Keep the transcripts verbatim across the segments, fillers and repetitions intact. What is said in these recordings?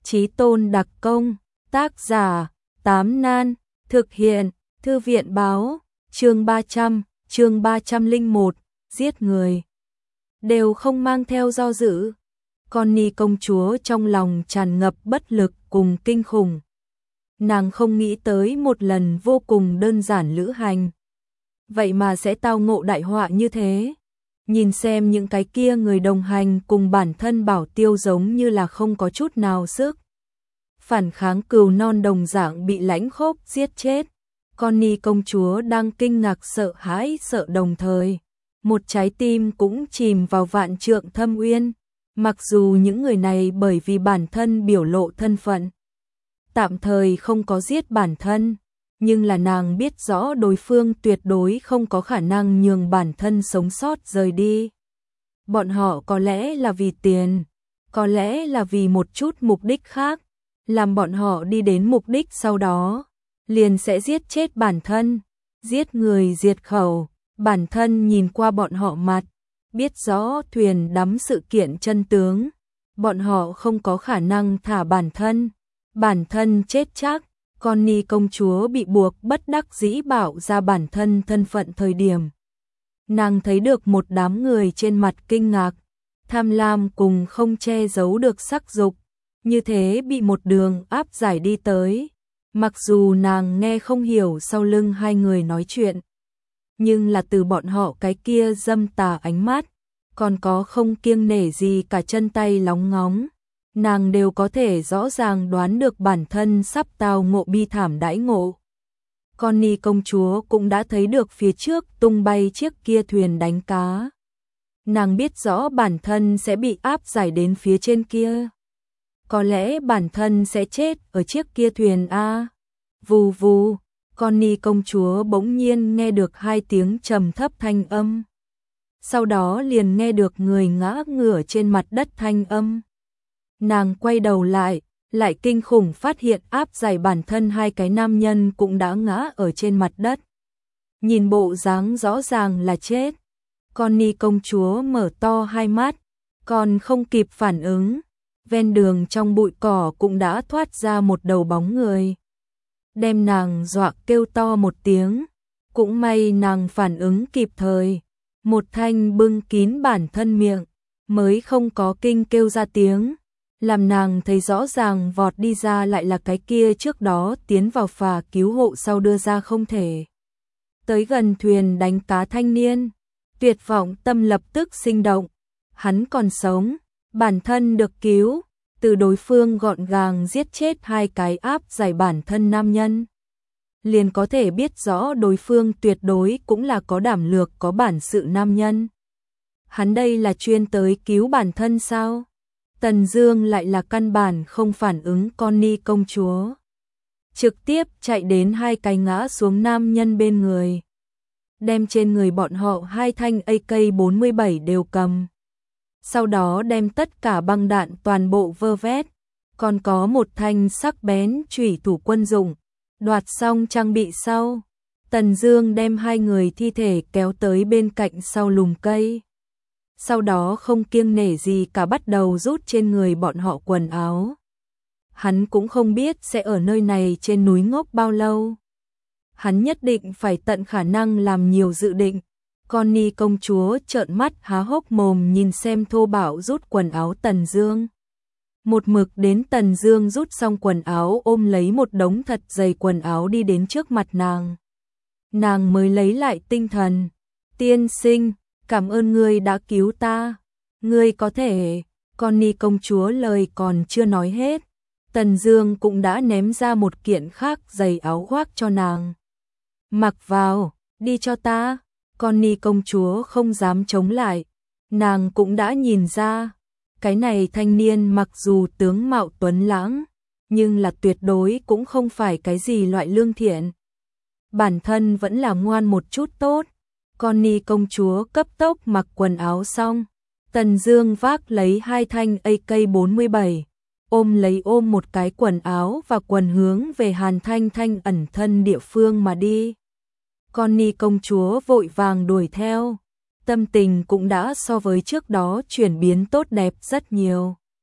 Chí Tôn đặc công, tác giả, Tám Nan, thực hiện, Thư viện báo, chương ba trăm, chương ba trăm lẻ một, giết người. Đều không mang theo do dự. Connie công chúa trong lòng tràn ngập bất lực cùng kinh khủng. Nàng không nghĩ tới một lần vô cùng đơn giản lữ hành. Vậy mà sẽ tao ngộ đại họa như thế. Nhìn xem những cái kia người đồng hành cùng bản thân bảo tiêu giống như là không có chút nào sức. Phản kháng cừu non đồng dạng bị lãnh khốc giết chết. Connie công chúa đang kinh ngạc sợ hãi sợ đồng thời. Một trái tim cũng chìm vào vạn trượng thâm uyên. Mặc dù những người này bởi vì bản thân biểu lộ thân phận, tạm thời không có giết bản thân, nhưng là nàng biết rõ đối phương tuyệt đối không có khả năng nhường bản thân sống sót rời đi. Bọn họ có lẽ là vì tiền, có lẽ là vì một chút mục đích khác, làm bọn họ đi đến mục đích sau đó, liền sẽ giết chết bản thân, giết người diệt khẩu. Bản thân nhìn qua bọn họ mặt, biết rõ thuyền đắm sự kiện chân tướng, bọn họ không có khả năng thả bản thân, bản thân chết chắc. Connie công chúa bị buộc bất đắc dĩ bảo ra bản thân thân phận thời điểm. Nàng thấy được một đám người trên mặt kinh ngạc, tham lam cùng không che giấu được sắc dục, như thế bị một đường áp giải đi tới. Mặc dù nàng nghe không hiểu sau lưng hai người nói chuyện, nhưng là từ bọn họ cái kia dâm tà ánh mắt, còn có không kiêng nể gì cả chân tay lóng ngóng, nàng đều có thể rõ ràng đoán được bản thân sắp tao ngộ bi thảm đãi ngộ. Connie công chúa cũng đã thấy được phía trước tung bay chiếc kia thuyền đánh cá. Nàng biết rõ bản thân sẽ bị áp giải đến phía trên kia. Có lẽ bản thân sẽ chết ở chiếc kia thuyền a. Vù vù. Connie công chúa bỗng nhiên nghe được hai tiếng trầm thấp thanh âm. Sau đó liền nghe được người ngã ngửa trên mặt đất thanh âm. Nàng quay đầu lại, lại kinh khủng phát hiện áp giải bản thân hai cái nam nhân cũng đã ngã ở trên mặt đất. Nhìn bộ dáng rõ ràng là chết. Connie công chúa mở to hai mắt, còn không kịp phản ứng. Ven đường trong bụi cỏ cũng đã thoát ra một đầu bóng người. Đem nàng dọa kêu to một tiếng, cũng may nàng phản ứng kịp thời, một thanh bưng kín bản thân miệng, mới không có kinh kêu ra tiếng, làm nàng thấy rõ ràng vọt đi ra lại là cái kia trước đó tiến vào phà cứu hộ sau đưa ra không thể. Tới gần thuyền đánh cá thanh niên, tuyệt vọng tâm lập tức sinh động, hắn còn sống, bản thân được cứu. Từ đối phương gọn gàng giết chết hai cái áp giải bản thân nam nhân, liền có thể biết rõ đối phương tuyệt đối cũng là có đảm lược có bản sự nam nhân. Hắn đây là chuyên tới cứu bản thân sao? Tần Dương lại là căn bản không phản ứng Connie công chúa, trực tiếp chạy đến hai cái ngã xuống nam nhân bên người, đem trên người bọn họ hai thanh A K bốn mươi bảy đều cầm. Sau đó đem tất cả băng đạn toàn bộ vơ vét, còn có một thanh sắc bén chủy thủ quân dụng. Đoạt xong trang bị sau, Tần Dương đem hai người thi thể kéo tới bên cạnh sau lùm cây. Sau đó không kiêng nể gì cả bắt đầu rút trên người bọn họ quần áo. Hắn cũng không biết sẽ ở nơi này trên núi ngốc bao lâu. Hắn nhất định phải tận khả năng làm nhiều dự định. Connie công chúa trợn mắt há hốc mồm nhìn xem thô bạo rút quần áo Tần Dương. Một mực đến Tần Dương rút xong quần áo ôm lấy một đống thật dày quần áo đi đến trước mặt nàng. Nàng mới lấy lại tinh thần. Tiên sinh, cảm ơn ngươi đã cứu ta. Ngươi có thể... Connie công chúa lời còn chưa nói hết. Tần Dương cũng đã ném ra một kiện khác giày áo khoác cho nàng. Mặc vào, đi cho ta. Connie công chúa không dám chống lại, nàng cũng đã nhìn ra, cái này thanh niên mặc dù tướng mạo tuấn lãng, nhưng là tuyệt đối cũng không phải cái gì loại lương thiện. Bản thân vẫn là ngoan một chút tốt. Connie công chúa cấp tốc mặc quần áo xong, Tần Dương vác lấy hai thanh A K bốn mươi bảy, ôm lấy ôm một cái quần áo và quần hướng về Hàn Thanh Thanh ẩn thân địa phương mà đi. Connie công chúa vội vàng đuổi theo, tâm tình cũng đã so với trước đó chuyển biến tốt đẹp rất nhiều.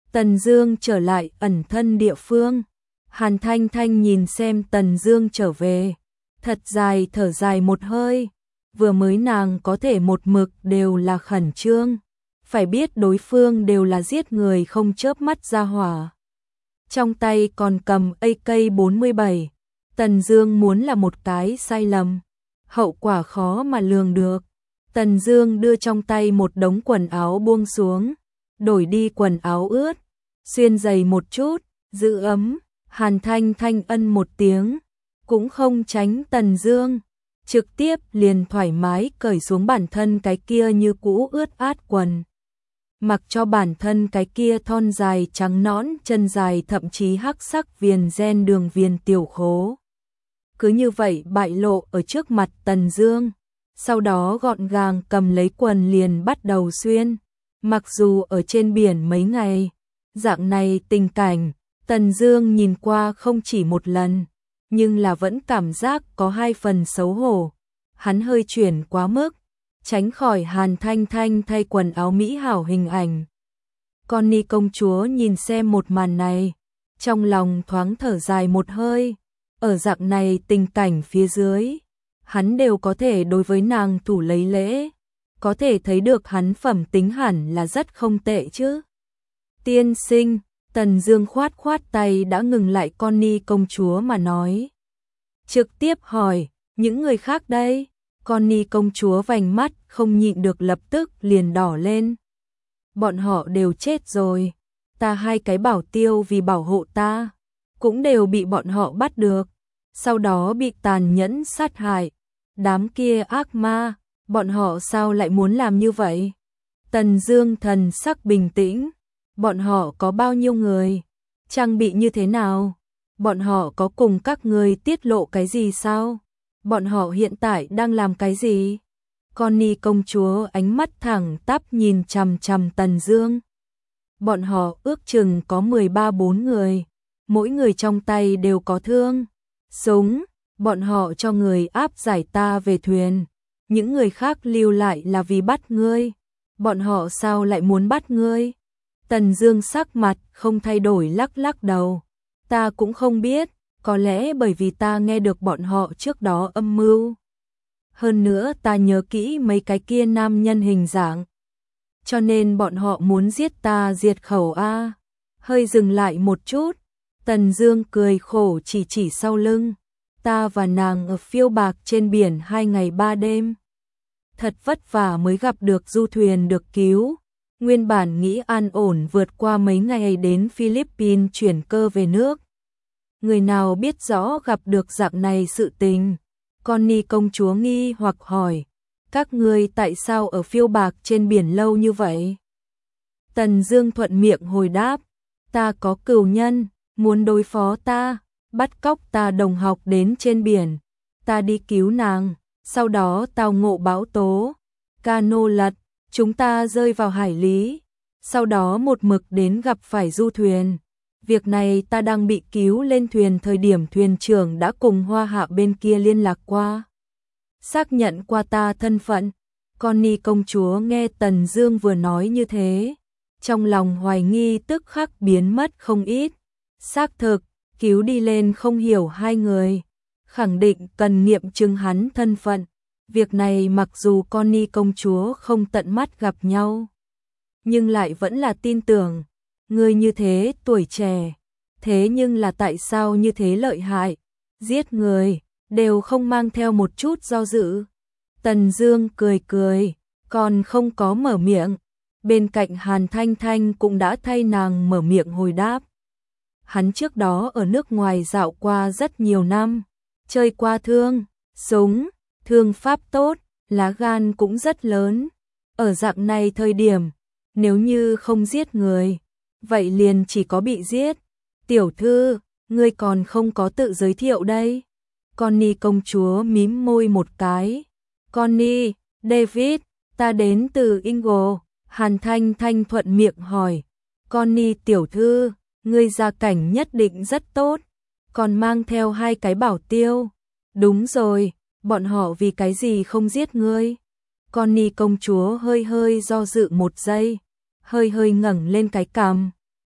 Tần Dương trở lại ẩn thân địa phương. Hàn Thanh Thanh nhìn xem Tần Dương trở về, thật dài thở dài một hơi, vừa mới nàng có thể một mực đều là khẩn trương, phải biết đối phương đều là giết người không chớp mắt ra hỏa. Trong tay còn cầm A K bốn mươi bảy, Tần Dương muốn là một cái sai lầm, hậu quả khó mà lường được. Tần Dương đưa trong tay một đống quần áo buông xuống, đổi đi quần áo ướt, xuyên giày một chút, giữ ấm. Hàn Thanh Thanh ân một tiếng, cũng không tránh Tần Dương, trực tiếp liền thoải mái cởi xuống bản thân cái kia như cũ ướt át quần. Mặc cho bản thân cái kia thon dài trắng nõn chân dài thậm chí hắc sắc viền ren đường viền tiểu khố. Cứ như vậy bại lộ ở trước mặt Tần Dương, sau đó gọn gàng cầm lấy quần liền bắt đầu xuyên. Mặc dù ở trên biển mấy ngày, dạng này tình cảnh, Tần Dương nhìn qua không chỉ một lần, nhưng là vẫn cảm giác có hai phần xấu hổ. Hắn hơi chuyển quá mức, tránh khỏi Hàn Thanh Thanh thay quần áo mỹ hảo hình ảnh. Connie công chúa nhìn xem một màn này, trong lòng thoáng thở dài một hơi. Ở dạng này tình cảnh phía dưới, hắn đều có thể đối với nàng thủ lấy lễ, có thể thấy được hắn phẩm tính hẳn là rất không tệ chứ. Tiên sinh, Tần Dương khoát khoát tay đã ngừng lại Connie công chúa mà nói. Trực tiếp hỏi, những người khác đây? Connie công chúa vành mắt không nhịn được lập tức liền đỏ lên. Bọn họ đều chết rồi, ta hai cái bảo tiêu vì bảo hộ ta, cũng đều bị bọn họ bắt được, sau đó bị tàn nhẫn sát hại. Đám kia ác ma, bọn họ sao lại muốn làm như vậy? Tần Dương thần sắc bình tĩnh. Bọn họ có bao nhiêu người? Trang bị như thế nào? Bọn họ có cùng các người tiết lộ cái gì sao? Bọn họ hiện tại đang làm cái gì? Connie công chúa ánh mắt thẳng tắp nhìn chằm chằm Tần Dương. Bọn họ ước chừng có mười ba bốn người, mỗi người trong tay đều có thương, súng, bọn họ cho người áp giải ta về thuyền, những người khác lưu lại là vì bắt ngươi. Bọn họ sao lại muốn bắt ngươi? Tần Dương sắc mặt không thay đổi lắc lắc đầu. Ta cũng không biết, có lẽ bởi vì ta nghe được bọn họ trước đó âm mưu. Hơn nữa ta nhớ kỹ mấy cái kia nam nhân hình dạng. Cho nên bọn họ muốn giết ta diệt khẩu a. Hơi dừng lại một chút, Tần Dương cười khổ chỉ chỉ sau lưng. Ta và nàng ở phiêu bạc trên biển hai ngày ba đêm. Thật vất vả mới gặp được du thuyền được cứu. Nguyên bản nghĩ an ổn vượt qua mấy ngày đến Philippines chuyển cơ về nước. Người nào biết rõ gặp được dạng này sự tình? Connie công chúa nghi hoặc hỏi, các ngươi tại sao ở phiêu bạc trên biển lâu như vậy? Tần Dương thuận miệng hồi đáp, ta có cừu nhân, muốn đối phó ta, bắt cóc ta đồng học đến trên biển. Ta đi cứu nàng, sau đó tao ngộ bão tố, cano lật, chúng ta rơi vào hải lý, sau đó một mực đến gặp phải du thuyền. Việc này ta đang bị cứu lên thuyền thời điểm thuyền trưởng đã cùng Hoa Hạ bên kia liên lạc qua, xác nhận qua ta thân phận. Connie công chúa nghe Tần Dương vừa nói như thế, trong lòng hoài nghi tức khắc biến mất không ít. Xác thực, cứu đi lên không hiểu hai người, khẳng định cần nghiệm chứng hắn thân phận. Việc này mặc dù Connie công chúa không tận mắt gặp nhau, nhưng lại vẫn là tin tưởng. Người như thế tuổi trẻ, thế nhưng là tại sao như thế lợi hại, giết người đều không mang theo một chút do dự. Tần Dương cười cười, còn không có mở miệng, bên cạnh Hàn Thanh Thanh cũng đã thay nàng mở miệng hồi đáp. Hắn trước đó ở nước ngoài dạo qua rất nhiều năm, chơi qua thương, súng, thương pháp tốt, lá gan cũng rất lớn. Ở dạng này thời điểm, nếu như không giết người, vậy liền chỉ có bị giết. Tiểu thư, ngươi còn không có tự giới thiệu đây. Connie công chúa mím môi một cái. Connie, David, ta đến từ Ingo. Hàn Thanh Thanh thuận miệng hỏi. Connie tiểu thư, ngươi gia cảnh nhất định rất tốt, còn mang theo hai cái bảo tiêu. Đúng rồi, bọn họ vì cái gì không giết ngươi? Connie công chúa hơi hơi do dự một giây, hơi hơi ngẩng lên cái cằm.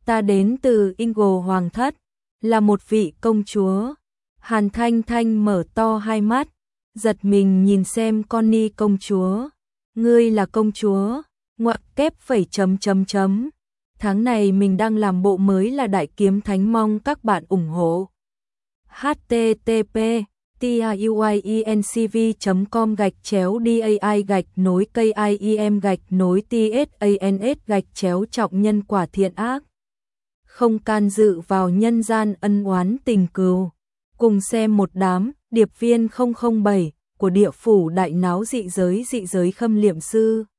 Ta đến từ Ingle Hoàng thất, là một vị công chúa. Hàn Thanh Thanh mở to hai mắt, giật mình nhìn xem Connie công chúa. Ngươi là công chúa? Ngoặc kép phẩy chấm chấm chấm. Tháng này mình đang làm bộ mới là Đại Kiếm Thánh, mong các bạn ủng hộ. h t t p tiuyencv chấm com gạch chéo dai gạch nối kiem gạch nối tsans gạch chéo trọng nhân quả thiện ác. Không can dự vào nhân gian ân oán tình cừu. Cùng xem một đám điệp viên không không bảy của địa phủ đại náo dị giới dị giới Khâm Liệm Sư.